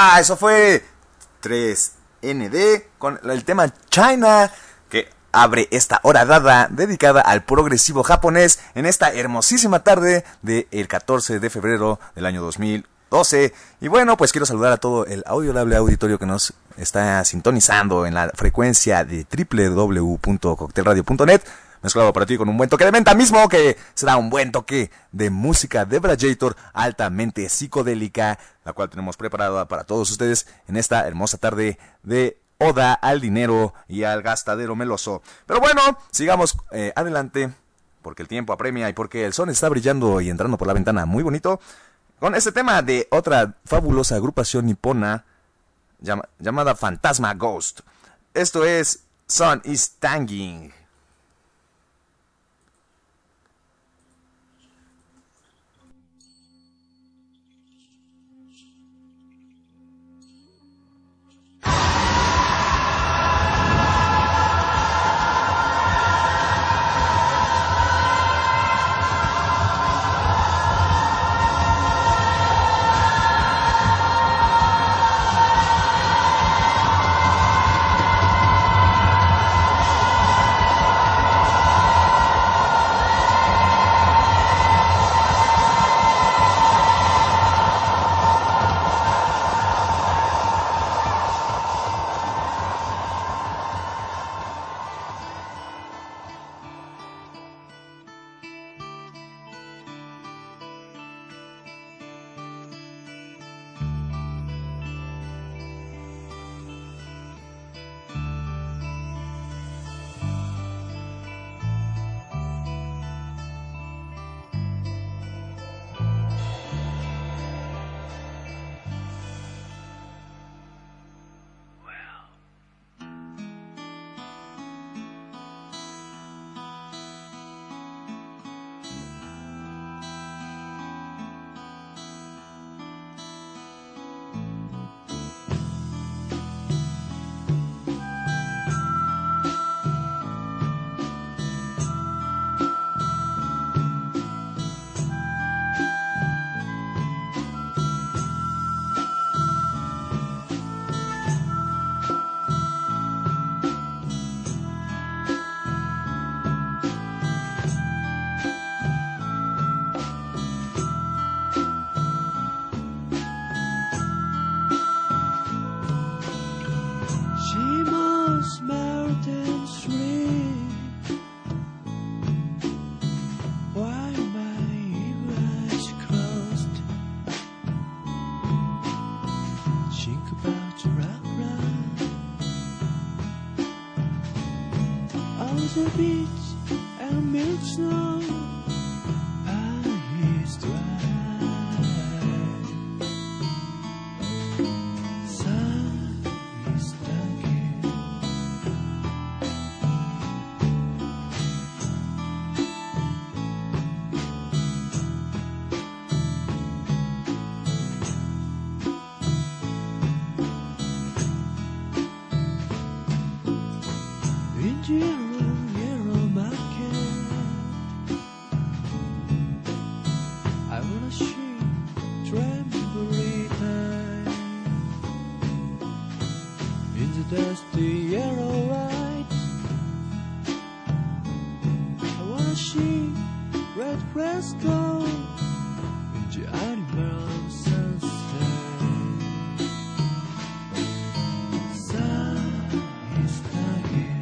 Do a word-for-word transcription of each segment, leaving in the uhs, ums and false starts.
Ah, eso fue tres N D con el tema China, que abre esta hora dada dedicada al progresivo japonés en esta hermosísima tarde del catorce de febrero del año dos mil doce. Y bueno, pues quiero saludar a todo el audiolable auditorio que nos está sintonizando en la frecuencia de doble u doble u doble u punto coctel radio punto net, mezclado para ti con un buen toque de menta mismo, que será un buen toque de música de Brajator altamente psicodélica, la cual tenemos preparada para todos ustedes en esta hermosa tarde de oda al dinero y al gastadero meloso. Pero bueno, sigamos eh, adelante, porque el tiempo apremia y porque el sol está brillando y entrando por la ventana muy bonito, con este tema de otra fabulosa agrupación nipona llama, llamada Fantasma Ghost. Esto es Sun is Tanging. The beach and milk snow are his drive. Sun is tanking. In dusty yellow light, I wanna see red fresco in the animal sunset. Sun is dying.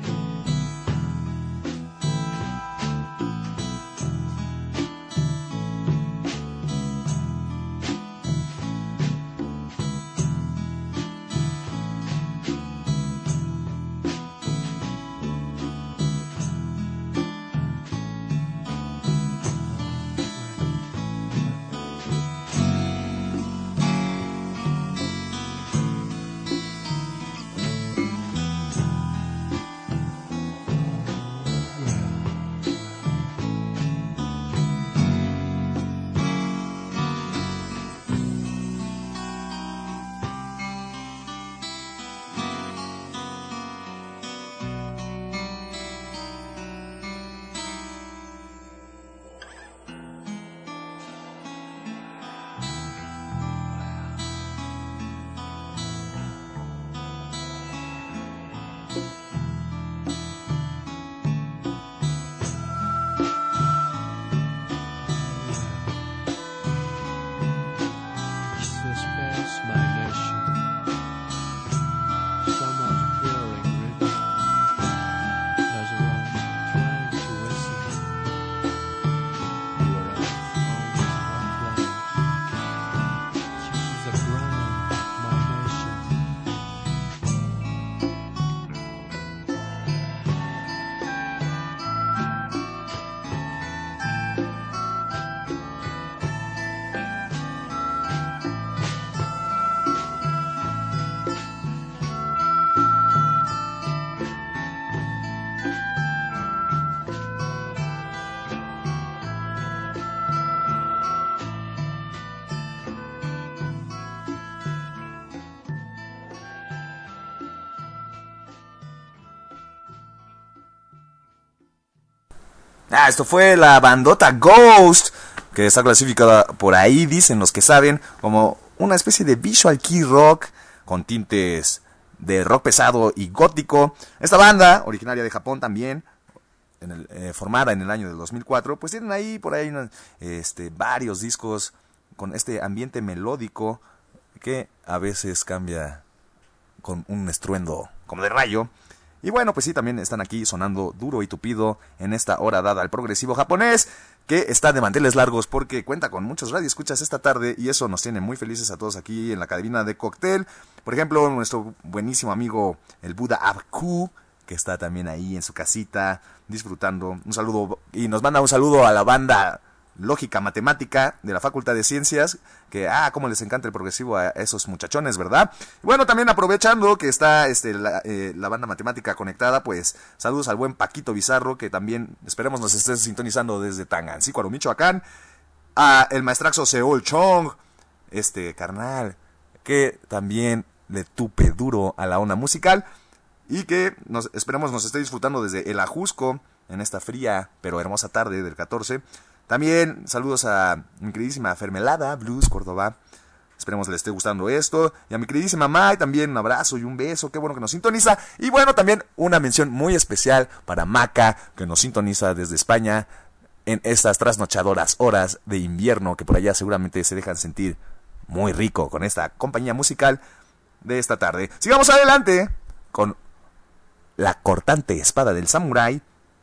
Ah, esto fue la bandota Ghost, que está clasificada por ahí, dicen los que saben, como una especie de visual kei rock con tintes de rock pesado y gótico. Esta banda, originaria de Japón también, en el, eh, formada en el año del dos mil cuatro, pues tienen ahí por ahí una, este, varios discos con este ambiente melódico que a veces cambia con un estruendo como de rayo. Y bueno, pues sí, también están aquí sonando duro y tupido en esta hora dada al progresivo japonés, que está de manteles largos porque cuenta con muchos radioescuchas esta tarde y eso nos tiene muy felices a todos aquí en la cabina de cóctel. Por ejemplo, nuestro buenísimo amigo el Buda Abku, que está también ahí en su casita disfrutando. Un saludo, y nos manda un saludo a la banda Lógica Matemática de la Facultad de Ciencias, que, ah, cómo les encanta el progresivo a esos muchachones, ¿verdad? Bueno, también aprovechando que está este, la, eh, la banda Matemática conectada, pues, saludos al buen Paquito Bizarro, que también, esperemos nos estés sintonizando desde Tangancícuaro, Michoacán, a el maestraxo Seol Chong, este carnal, que también le tupe duro a la onda musical, y que nos, esperemos nos esté disfrutando desde el Ajusco, en esta fría pero hermosa tarde del catorce. También saludos a mi queridísima Fermelada Blues Córdoba. Esperemos le esté gustando esto. Y a mi queridísima Mai también un abrazo y un beso. Qué bueno que nos sintoniza. Y bueno, también una mención muy especial para Maca, que nos sintoniza desde España en estas trasnochadoras horas de invierno, que por allá seguramente se dejan sentir muy rico con esta compañía musical de esta tarde. Sigamos adelante con la cortante espada del samurái.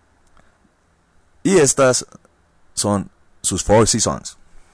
Y estas son sus Four Seasons.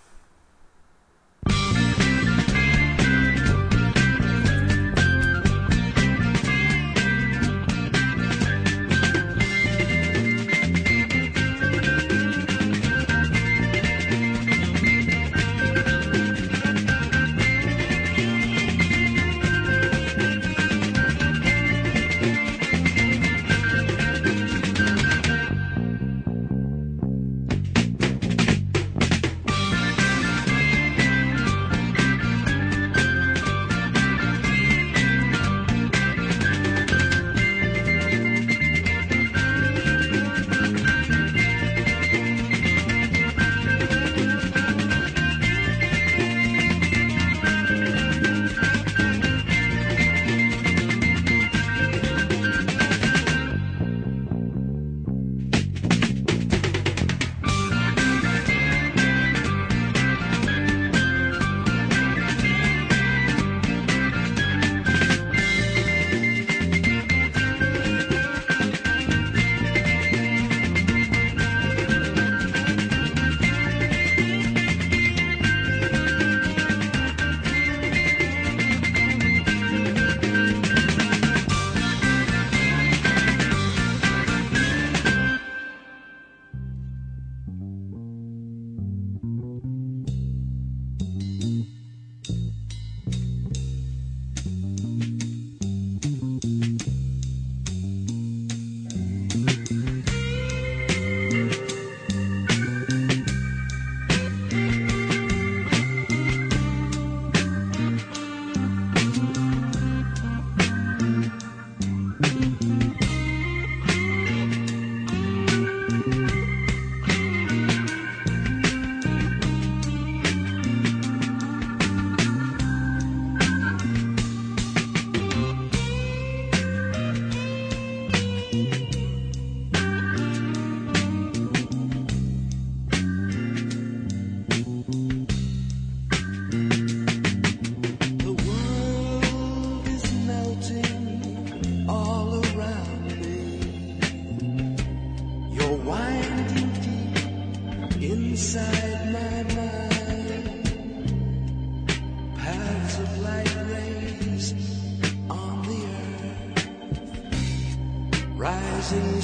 Rising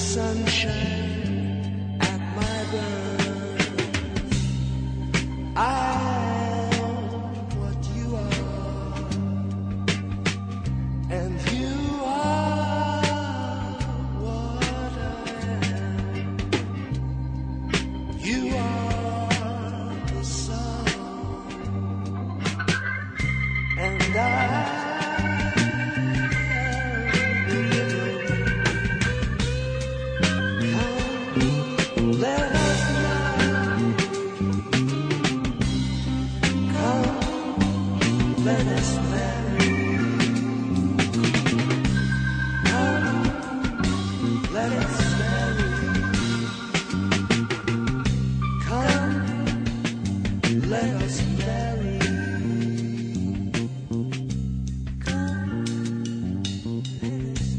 sunshine at my birth. I am what you are, and you are what I am. You are the sun, and I. Let let us bury. Come in his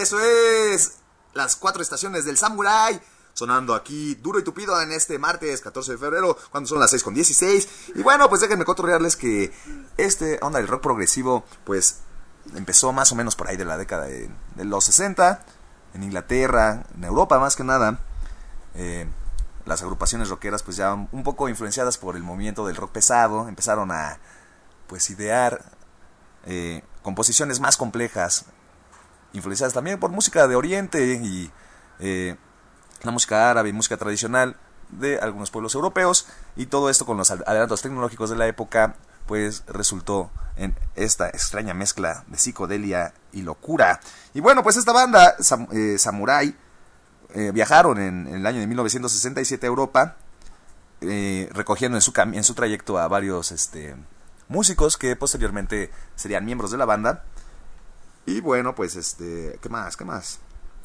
Eso es las cuatro estaciones del Samurai. Sonando aquí duro y tupido en este martes catorce de febrero, cuando son las seis con dieciséis. Y bueno, pues déjenme cotorrearles que este onda del rock progresivo, pues empezó más o menos por ahí de la década de, de los sesenta, en Inglaterra, en Europa más que nada. Eh, las agrupaciones rockeras, pues ya un poco influenciadas por el movimiento del rock pesado, empezaron a pues idear eh, composiciones más complejas, influenciadas también por música de Oriente y eh, la música árabe y música tradicional de algunos pueblos europeos, y todo esto con los adelantos tecnológicos de la época pues resultó en esta extraña mezcla de psicodelia y locura. Y bueno, pues esta banda Sam, eh, Samurai eh, viajaron en, en el año de mil novecientos sesenta y siete a Europa, eh, recogiendo en su, en su trayecto a varios este, músicos que posteriormente serían miembros de la banda. Y bueno, pues este, ¿qué más? ¿Qué más?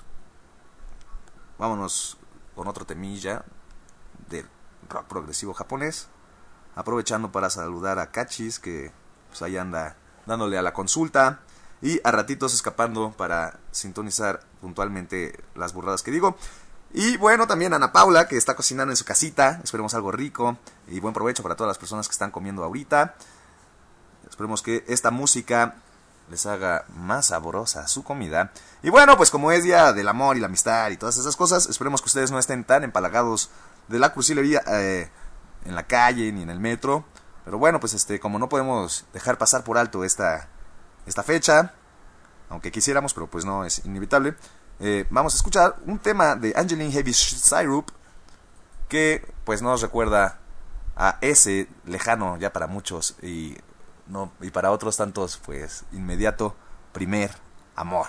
Vámonos con otro temilla del rock progresivo japonés. Aprovechando para saludar a Cachis, que pues ahí anda dándole a la consulta. Y a ratitos escapando para sintonizar puntualmente las burradas que digo. Y bueno, también a Ana Paula, que está cocinando en su casita. Esperemos algo rico. Y buen provecho para todas las personas que están comiendo ahorita. Esperemos que esta música les haga más sabrosa su comida. Y bueno, pues como es día del amor y la amistad y todas esas cosas, esperemos que ustedes no estén tan empalagados de la cursilería eh, en la calle ni en el metro. Pero bueno, pues este, como no podemos dejar pasar por alto esta, esta fecha, aunque quisiéramos, pero pues no es inevitable, eh, vamos a escuchar un tema de Angeline Heavy Syrup que pues nos recuerda a ese lejano ya para muchos y no, y para otros tantos, pues, inmediato primer amor.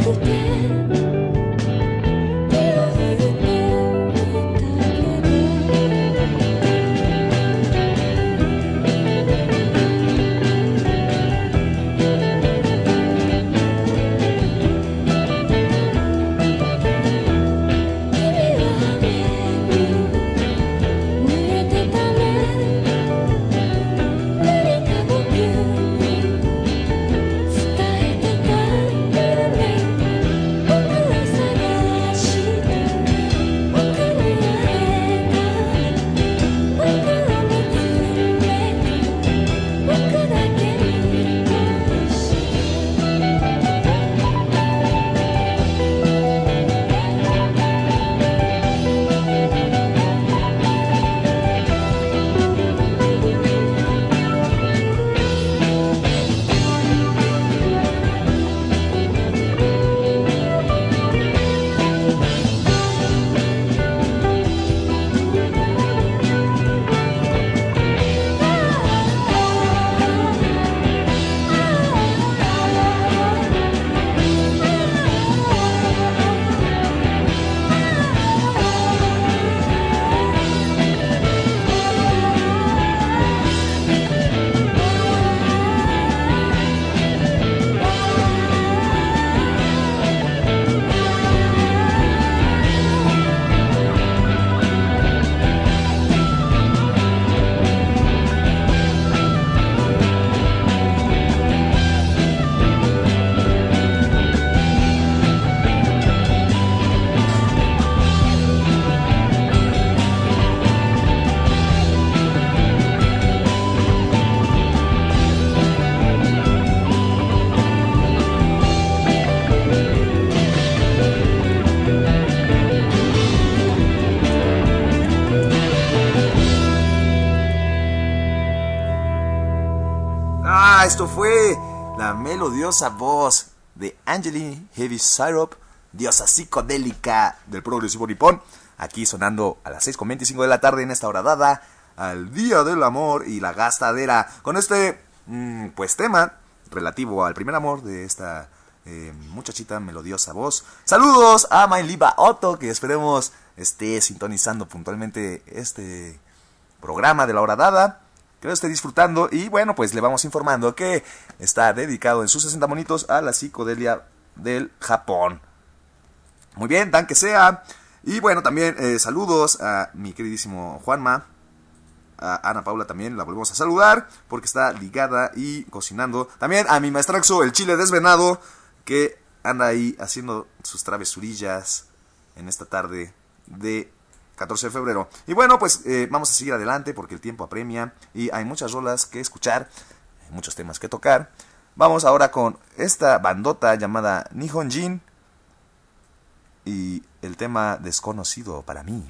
Esto fue la melodiosa voz de Angeli Heavy Syrup, diosa psicodélica del progresivo nipón, aquí sonando a las seis con veinticinco de la tarde en esta hora dada al Día del Amor y la Gastadera, con este mmm, pues tema relativo al primer amor de esta eh, muchachita melodiosa voz. Saludos a Mailiba Otto, que esperemos esté sintonizando puntualmente este programa de la hora dada, que lo esté disfrutando. Y bueno, pues le vamos informando que está dedicado en sus sesenta monitos a la psicodelia del Japón. Muy bien, tan que sea. Y bueno, también eh, saludos a mi queridísimo Juanma, a Ana Paula también la volvemos a saludar porque está ligada y cocinando. También a mi maestraxo, el chile desvenado, que anda ahí haciendo sus travesurillas en esta tarde de catorce de febrero. Y bueno, pues eh, vamos a seguir adelante porque el tiempo apremia y hay muchas rolas que escuchar, muchos temas que tocar. Vamos ahora con esta bandota llamada Nihonjin y el tema Desconocido para mí.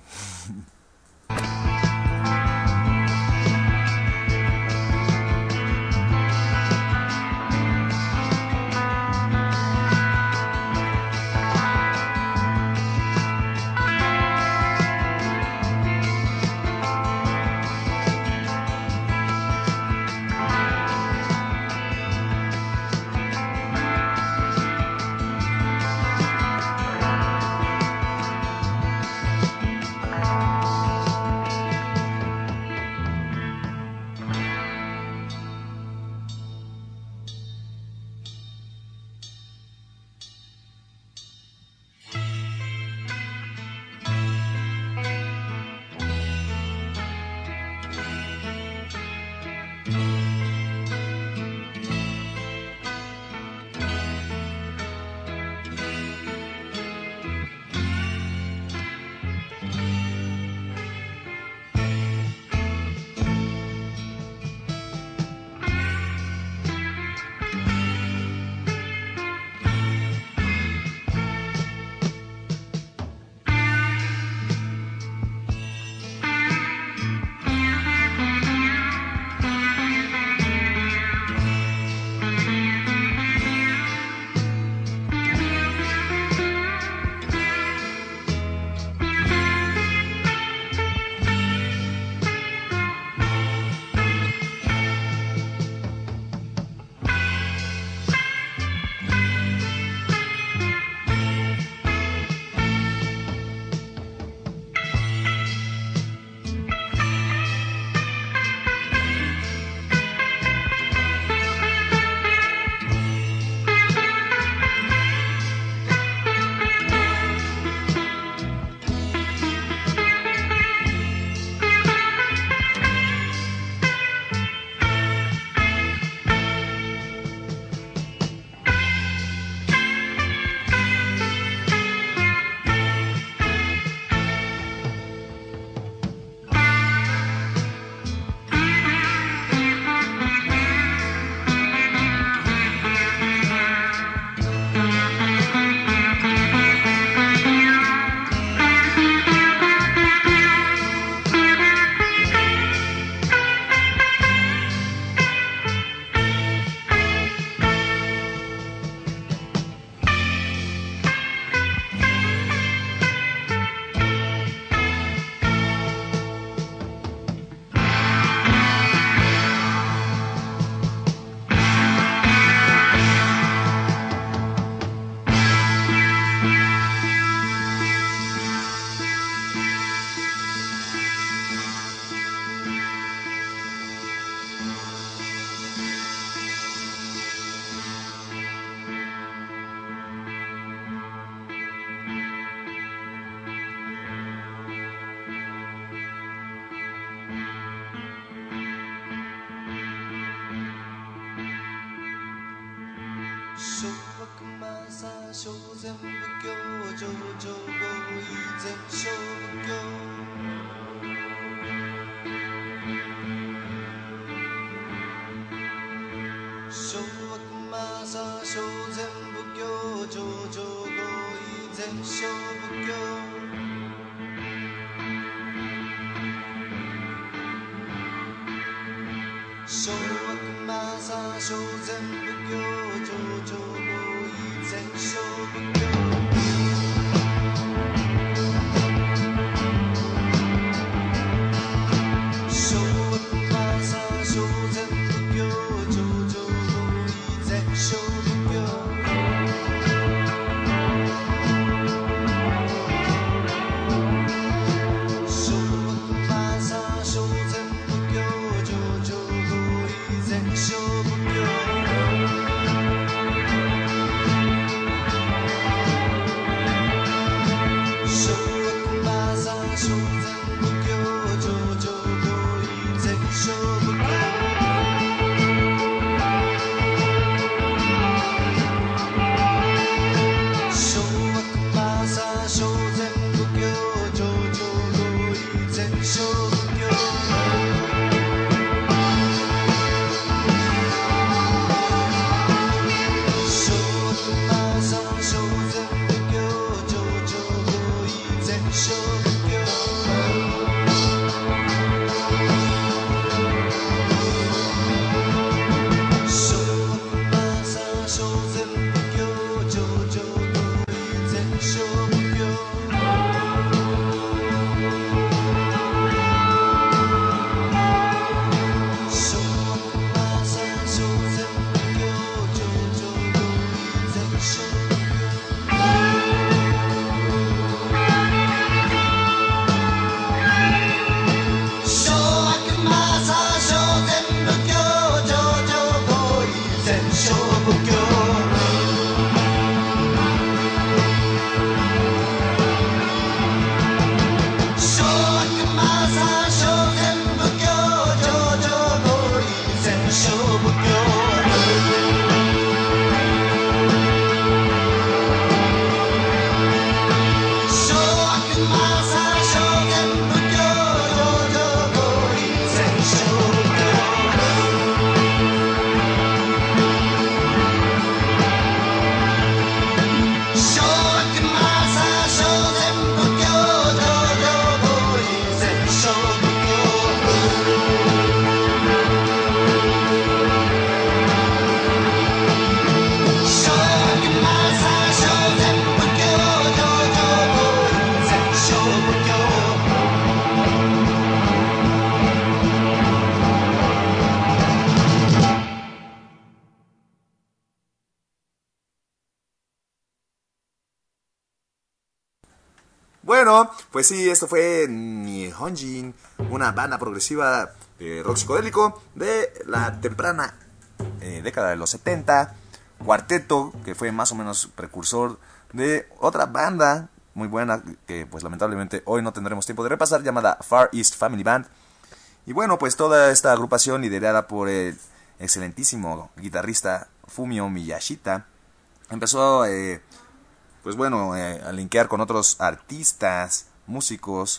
Bueno, pues sí, esto fue Nihonjin, una banda progresiva de rock psicodélico de la temprana eh, década de los setenta. Cuarteto, que fue más o menos precursor de otra banda muy buena que pues lamentablemente hoy no tendremos tiempo de repasar, llamada Far East Family Band. Y bueno, pues toda esta agrupación liderada por el excelentísimo guitarrista Fumio Miyashita empezó eh, pues bueno, eh, a linkear con otros artistas, músicos,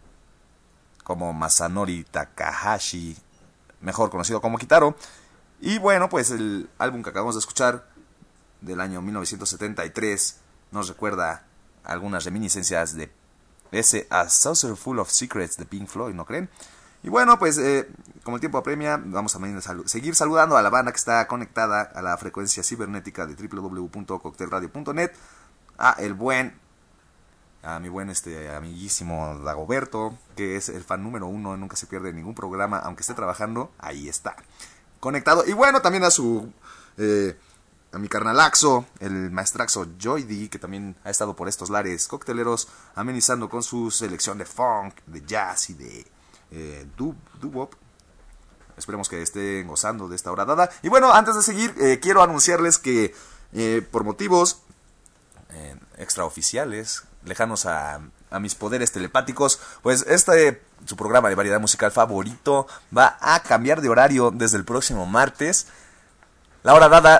como Masanori Takahashi, mejor conocido como Kitaro. Y bueno, pues el álbum que acabamos de escuchar, del año mil novecientos setenta y tres, nos recuerda algunas reminiscencias de ese A Saucer Full of Secrets de Pink Floyd, ¿no creen? Y bueno, pues eh, como el tiempo apremia, vamos a seguir saludando a la banda que está conectada a la frecuencia cibernética de doble u doble u doble u punto coctel radio punto net. A el buen, a mi buen este amiguísimo Dagoberto, que es el fan número uno, nunca se pierde ningún programa, aunque esté trabajando, ahí está, conectado. Y bueno, también a su, eh, a mi carnalaxo, el maestraxo Joy D, que también ha estado por estos lares cocteleros, amenizando con su selección de funk, de jazz y de eh, dub, doo-wop. Esperemos que estén gozando de esta hora dada. Y bueno, antes de seguir, eh, quiero anunciarles que eh, por motivos Eh, extraoficiales, lejanos a, a mis poderes telepáticos, pues este, su programa de variedad musical favorito, va a cambiar de horario desde el próximo martes. La hora dada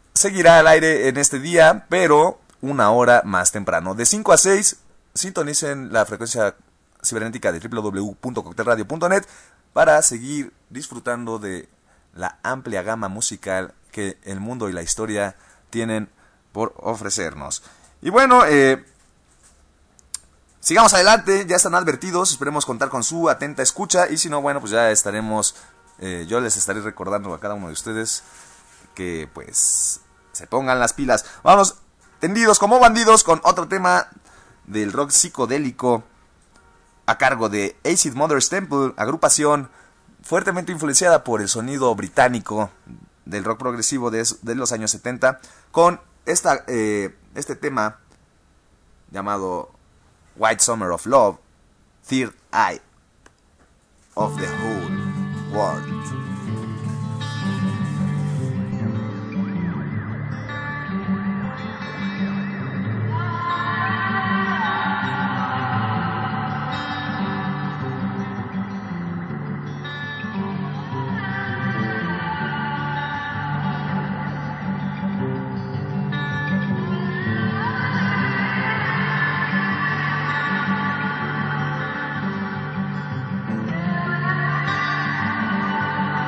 seguirá al aire en este día, pero una hora más temprano. De cinco a seis, sintonicen la frecuencia cibernética de doble u doble u doble u punto coctel radio punto net para seguir disfrutando de la amplia gama musical que el mundo y la historia tienen por ofrecernos. Y bueno, eh, sigamos adelante, ya están advertidos, esperemos contar con su atenta escucha, y si no, bueno, pues ya estaremos, eh, yo les estaré recordando a cada uno de ustedes que pues se pongan las pilas. Vamos tendidos como bandidos con otro tema del rock psicodélico a cargo de Acid Mother's Temple, agrupación fuertemente influenciada por el sonido británico del rock progresivo de, de los años setenta, con esta, eh, este tema llamado White Summer of Love, Third Eye of the Whole World. Thank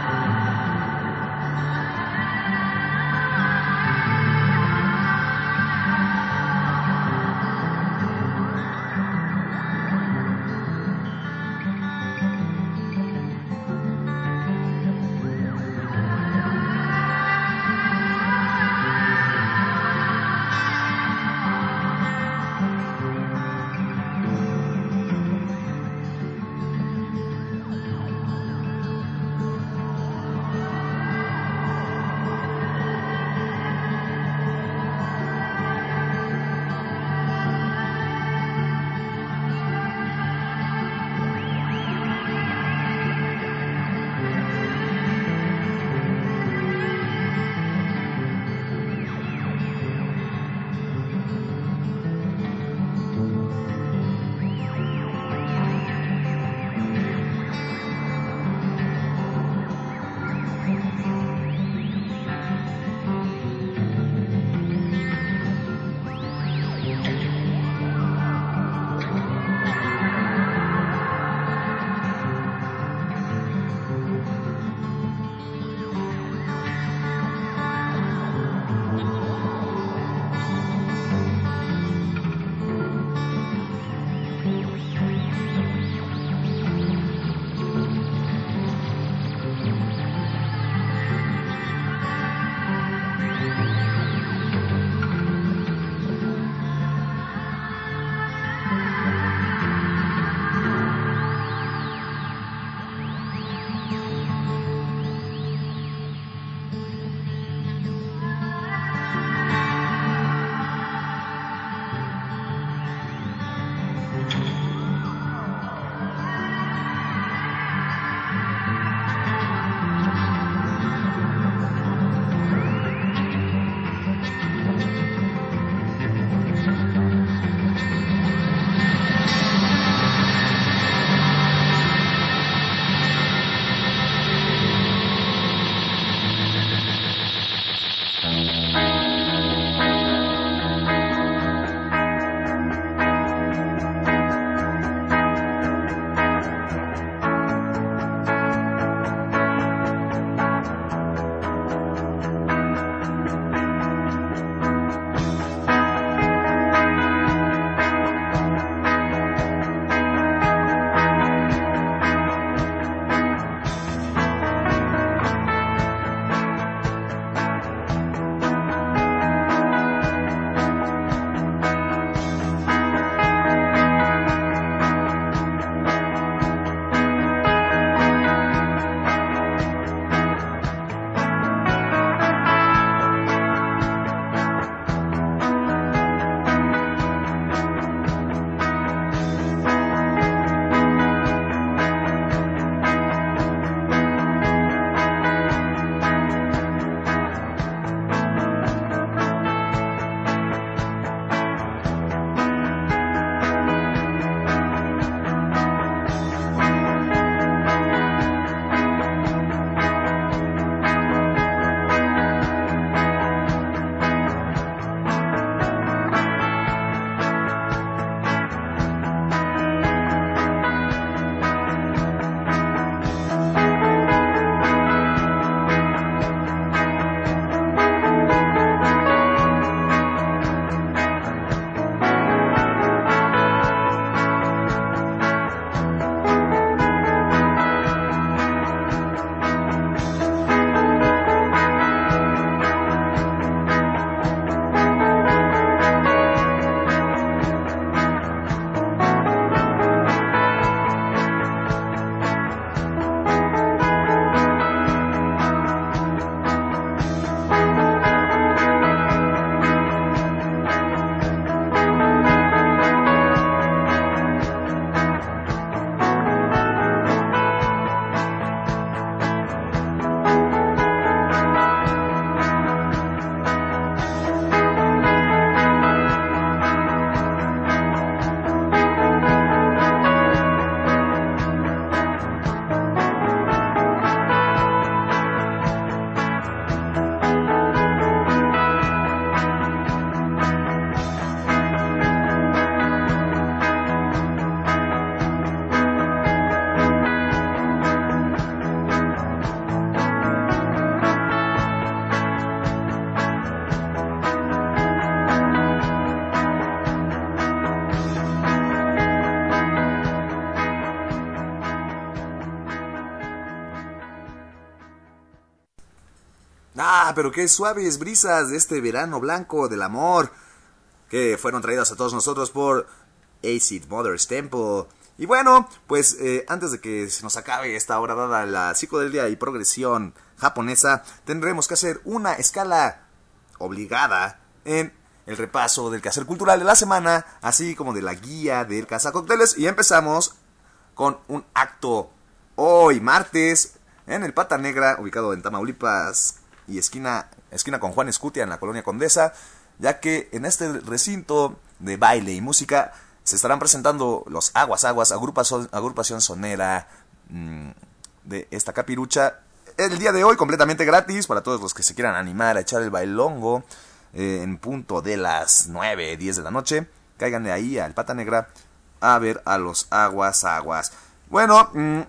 Ah, pero qué suaves brisas de este verano blanco del amor que fueron traídas a todos nosotros por Acid Mother's Temple. Y bueno, pues eh, antes de que se nos acabe esta hora dada la psicodelia y progresión japonesa, tendremos que hacer una escala obligada en el repaso del quehacer cultural de la semana, así como de la guía del Cazacócteles. Y empezamos con un acto hoy martes en el Pata Negra, ubicado en Tamaulipas y esquina, esquina con Juan Escutia en la Colonia Condesa, ya que en este recinto de baile y música se estarán presentando los Aguas Aguas, agrupación, agrupación sonera mmm, de esta capirucha. El día de hoy completamente gratis para todos los que se quieran animar a echar el bailongo eh, en punto de las nueve, diez de la noche. Caigan de ahí al Pata Negra a ver a los Aguas Aguas. Bueno, mmm,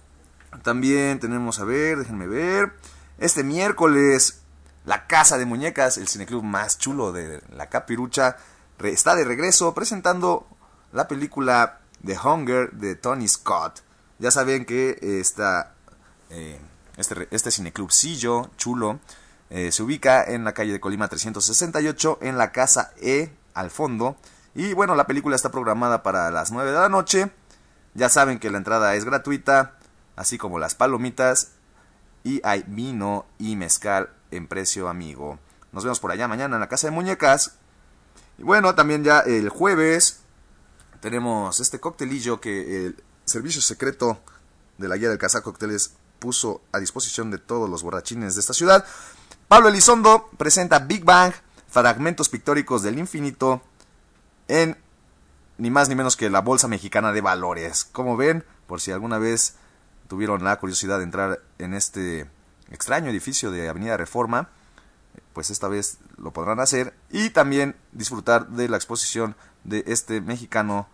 también tenemos, a ver, déjenme ver, este miércoles la Casa de Muñecas, el cineclub más chulo de la capirucha, está de regreso presentando la película The Hunger de Tony Scott. Ya saben que esta, eh, este, este cineclubcillo chulo eh, se ubica en la calle de Colima trescientos sesenta y ocho, en la casa E, al fondo. Y bueno, la película está programada para las nueve de la noche. Ya saben que la entrada es gratuita, así como las palomitas. Y hay vino y mezcal en precio amigo. Nos vemos por allá mañana en la Casa de Muñecas. Y bueno, también ya el jueves tenemos este coctelillo que el servicio secreto de la guía del Cazacócteles puso a disposición de todos los borrachines de esta ciudad. Pablo Elizondo presenta Big Bang, fragmentos pictóricos del infinito, en ni más ni menos que la Bolsa Mexicana de Valores. Como ven, por si alguna vez tuvieron la curiosidad de entrar en este extraño edificio de Avenida Reforma, pues esta vez lo podrán hacer y también disfrutar de la exposición de este mexicano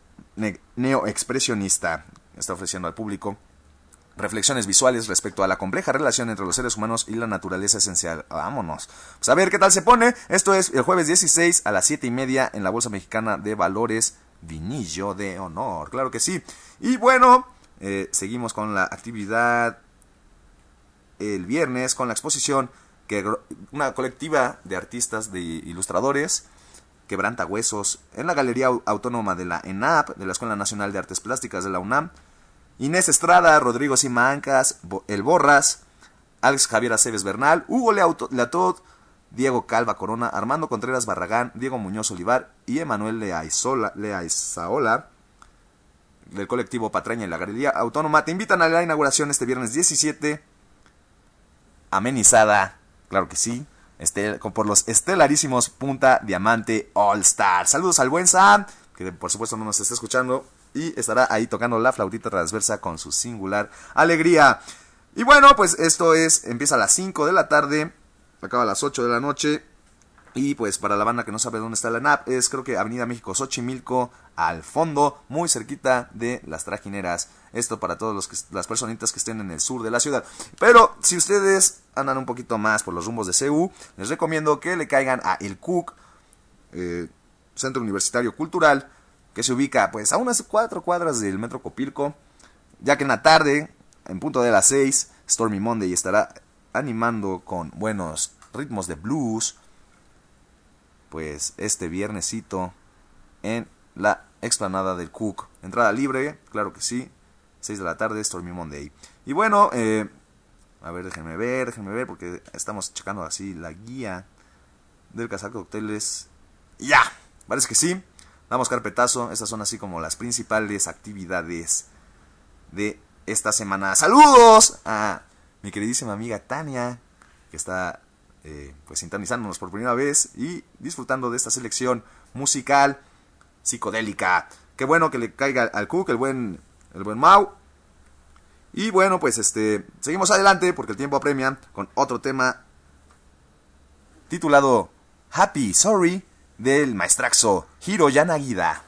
neoexpresionista. Está ofreciendo al público reflexiones visuales respecto a la compleja relación entre los seres humanos y la naturaleza esencial. Vámonos. Pues a ver qué tal se pone. Esto es el jueves dieciséis a las siete y media en la Bolsa Mexicana de Valores, Vinillo de Honor. Claro que sí. Y bueno, eh, seguimos con la actividad el viernes con la exposición que una colectiva de artistas, de ilustradores, quebranta huesos en la Galería Autónoma de la ENAP, de la Escuela Nacional de Artes Plásticas de la UNAM. Inés Estrada, Rodrigo Simancas, El Borras, Alex Javier Aceves Bernal, Hugo Leatod, Diego Calva Corona, Armando Contreras Barragán, Diego Muñoz Olivar y Emanuel Leaizola, Leaizaola, del colectivo Patraña y la Galería Autónoma, te invitan a la inauguración este viernes diecisiete, amenizada, claro que sí, este, por los estelarísimos Punta Diamante All Star. Saludos al buen Sam, que por supuesto no nos está escuchando, y estará ahí tocando la flautita transversa con su singular alegría. Y bueno, pues esto es, empieza a las cinco de la tarde, acaba a las ocho de la noche. Y pues para la banda que no sabe dónde está la N A P, es creo que Avenida México Xochimilco, al fondo, muy cerquita de las trajineras. Esto para todas los que, las personitas que estén en el sur de la ciudad. Pero si ustedes andan un poquito más por los rumbos de C U, les recomiendo que le caigan a El Cook, eh, Centro Universitario Cultural, que se ubica pues a unas cuatro cuadras del Metro Copilco, ya que en la tarde, en punto de las seis, Stormy Monday estará animando con buenos ritmos de blues, pues este viernesito en la explanada del Cook. Entrada libre, claro que sí, seis de la tarde, Stormy Monday. Y bueno, eh, a ver, déjenme ver, déjenme ver, porque estamos checando así la guía del Cazacócteles. Ya, parece que sí. Damos carpetazo. Estas son así como las principales actividades de esta semana. Saludos a mi queridísima amiga Tania, que está eh, pues sintonizándonos por primera vez y disfrutando de esta selección musical psicodélica. Qué bueno que le caiga al Cook, el buen, el buen Mau. Y bueno, pues este seguimos adelante porque el tiempo apremia con otro tema titulado Happy Sorry, del maestraxo Hiro Yanagida.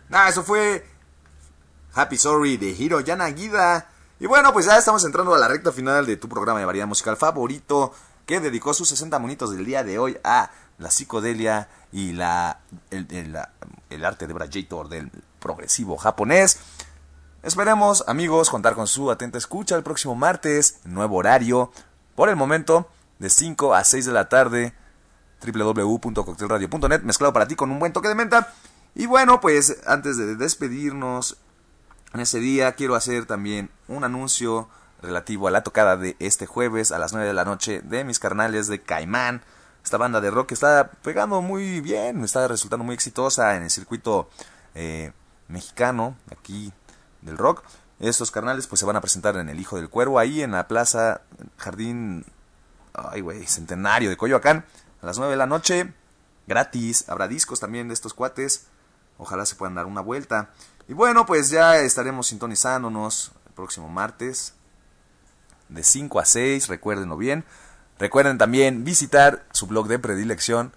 Ah, eso fue Happy Sorry de Hiro Yanagida. Y bueno, pues ya estamos entrando a la recta final de tu programa de variedad musical favorito, que dedicó sus sesenta minutos del día de hoy a la psicodelia y la el, el, la- el arte de Brajator del progresivo japonés. Esperemos, amigos, contar con su atenta escucha el próximo martes, nuevo horario, por el momento, de cinco a seis de la tarde, doble u doble u doble u punto coctel radio punto net, mezclado para ti con un buen toque de menta. Y bueno, pues antes de despedirnos en ese día, quiero hacer también un anuncio relativo a la tocada de este jueves a las nueve de la noche de mis carnales de Caimán. Esta banda de rock está pegando muy bien, está resultando muy exitosa en el circuito eh, mexicano, aquí del rock. Estos carnales pues se van a presentar en El Hijo del Cuervo, ahí en la plaza Jardín, ay güey, Centenario de Coyoacán, a las nueve de la noche, gratis. Habrá discos también de estos cuates, ojalá se puedan dar una vuelta. Y bueno, pues ya estaremos sintonizándonos el próximo martes de cinco a seis, recuérdenlo bien. Recuerden también visitar su blog de predilección,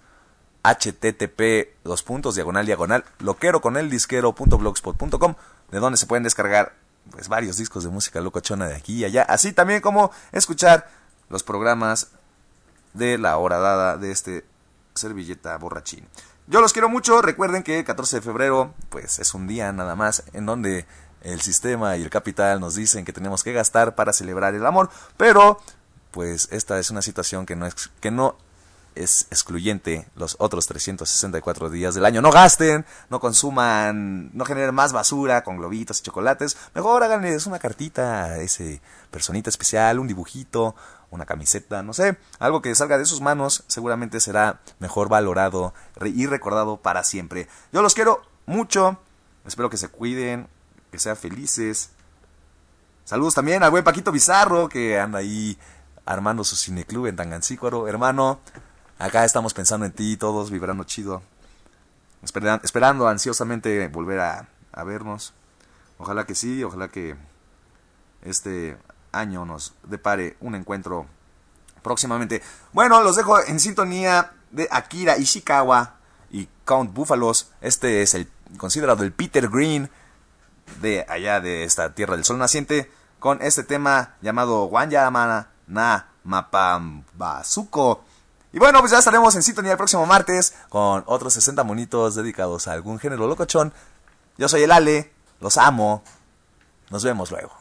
http dos puntos diagonal diagonal loqueroconeldisquero.blogspot.com, de donde se pueden descargar pues varios discos de música locochona de aquí y allá, así también como escuchar los programas de la hora dada de este servilleta borrachín. Yo los quiero mucho. Recuerden que el catorce de febrero pues es un día nada más en donde el sistema y el capital nos dicen que tenemos que gastar para celebrar el amor, pero pues esta es una situación que no es, que no es excluyente los otros trescientos sesenta y cuatro días del año. No gasten, no consuman, no generen más basura con globitos y chocolates. Mejor háganles una cartita a ese personita especial, un dibujito, una camiseta, no sé, algo que salga de sus manos, seguramente será mejor valorado y recordado para siempre. Yo los quiero mucho, espero que se cuiden, que sean felices. Saludos también al buen Paquito Bizarro, que anda ahí armando su cineclub en Tangancícuaro. Hermano, acá estamos pensando en ti, todos vibrando chido, Esperan, esperando ansiosamente volver a, a vernos. Ojalá que sí, ojalá que este año nos depare un encuentro próximamente. Bueno, los dejo en sintonía de Akira Ishikawa y Count Búfalos. Este es el considerado el Peter Green de allá de esta tierra del sol naciente, con este tema llamado Wanyama na Mapambazuko. Y bueno, pues ya estaremos en sintonía el próximo martes con otros sesenta monitos dedicados a algún género locochón. Yo soy el Ale, los amo, nos vemos luego.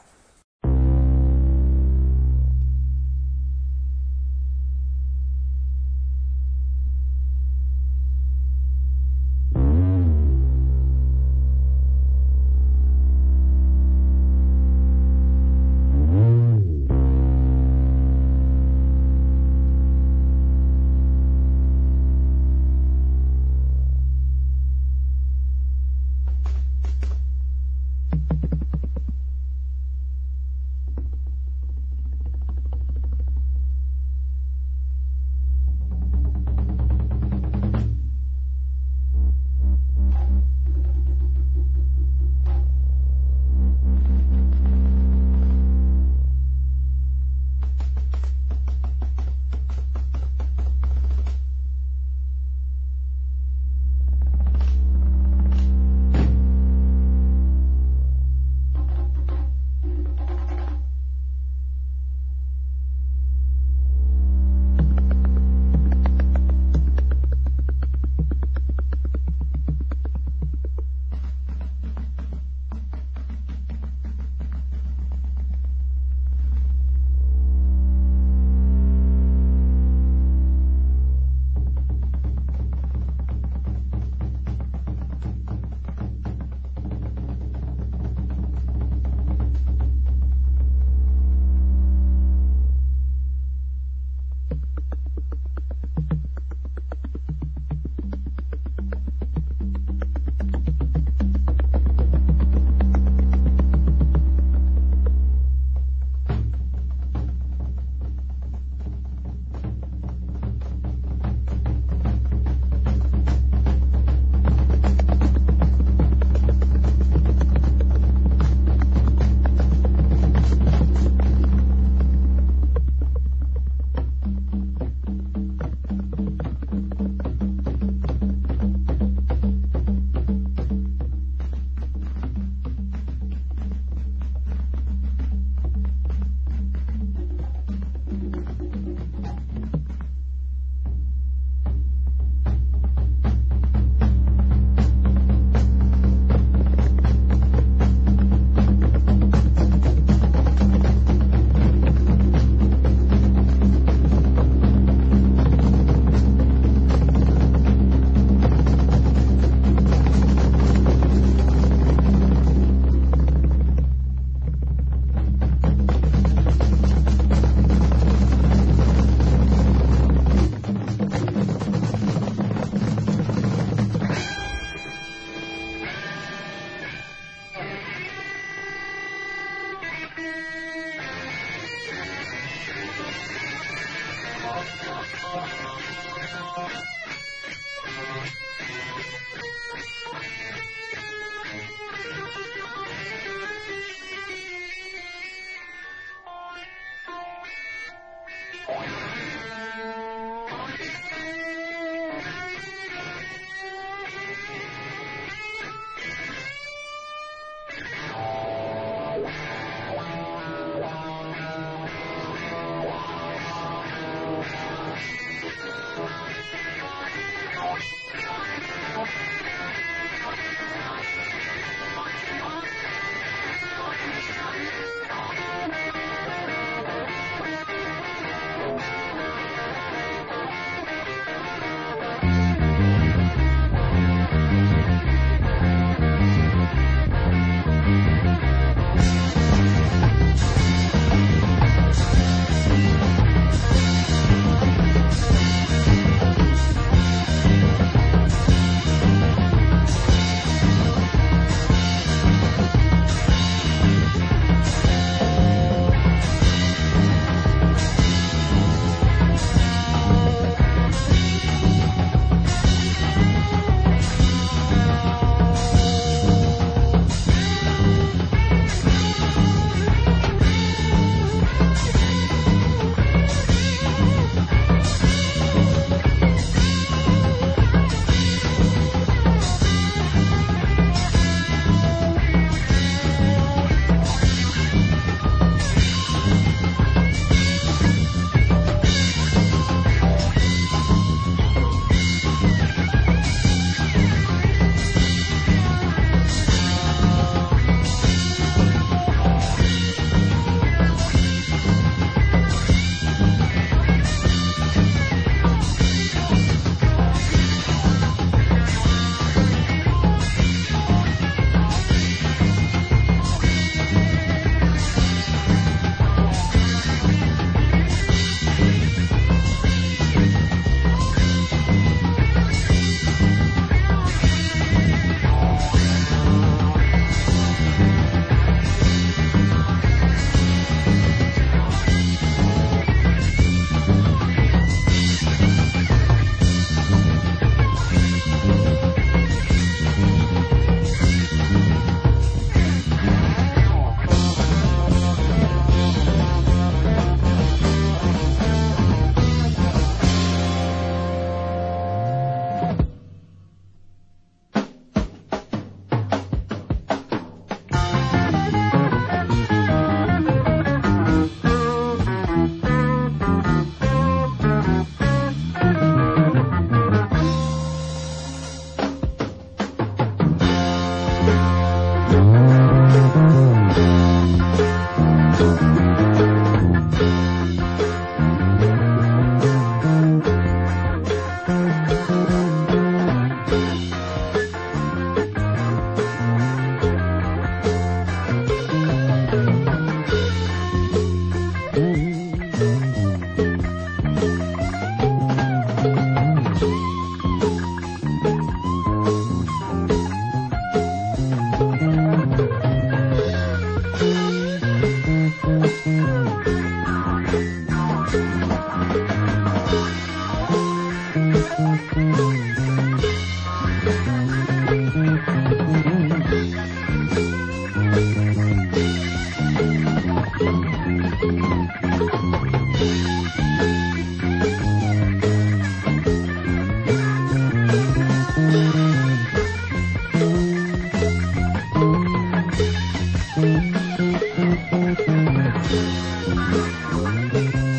Thank you.